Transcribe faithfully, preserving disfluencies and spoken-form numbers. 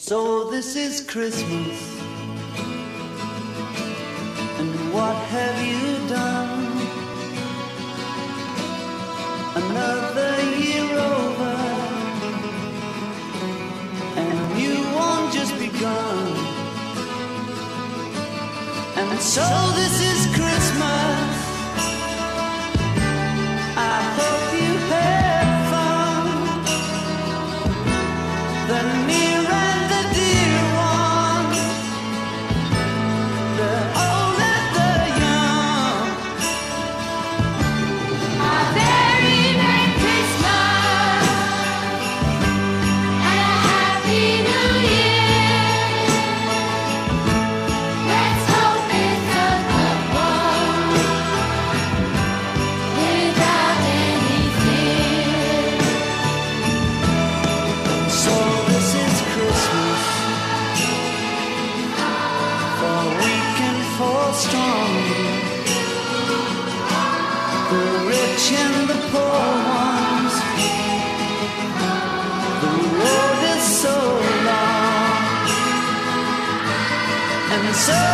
So this is Christmas, and what have you done? Another year over, and a new one just begun. And so this is Christmas. I hope you had fun. The near and the dear one, the old and the young. A very Merry Christmas and a Happy New Year. Let's hope it's a good one without any fear. So this is Christmas, for weak and for strong, the rich and the poor ones. The road is so long, and so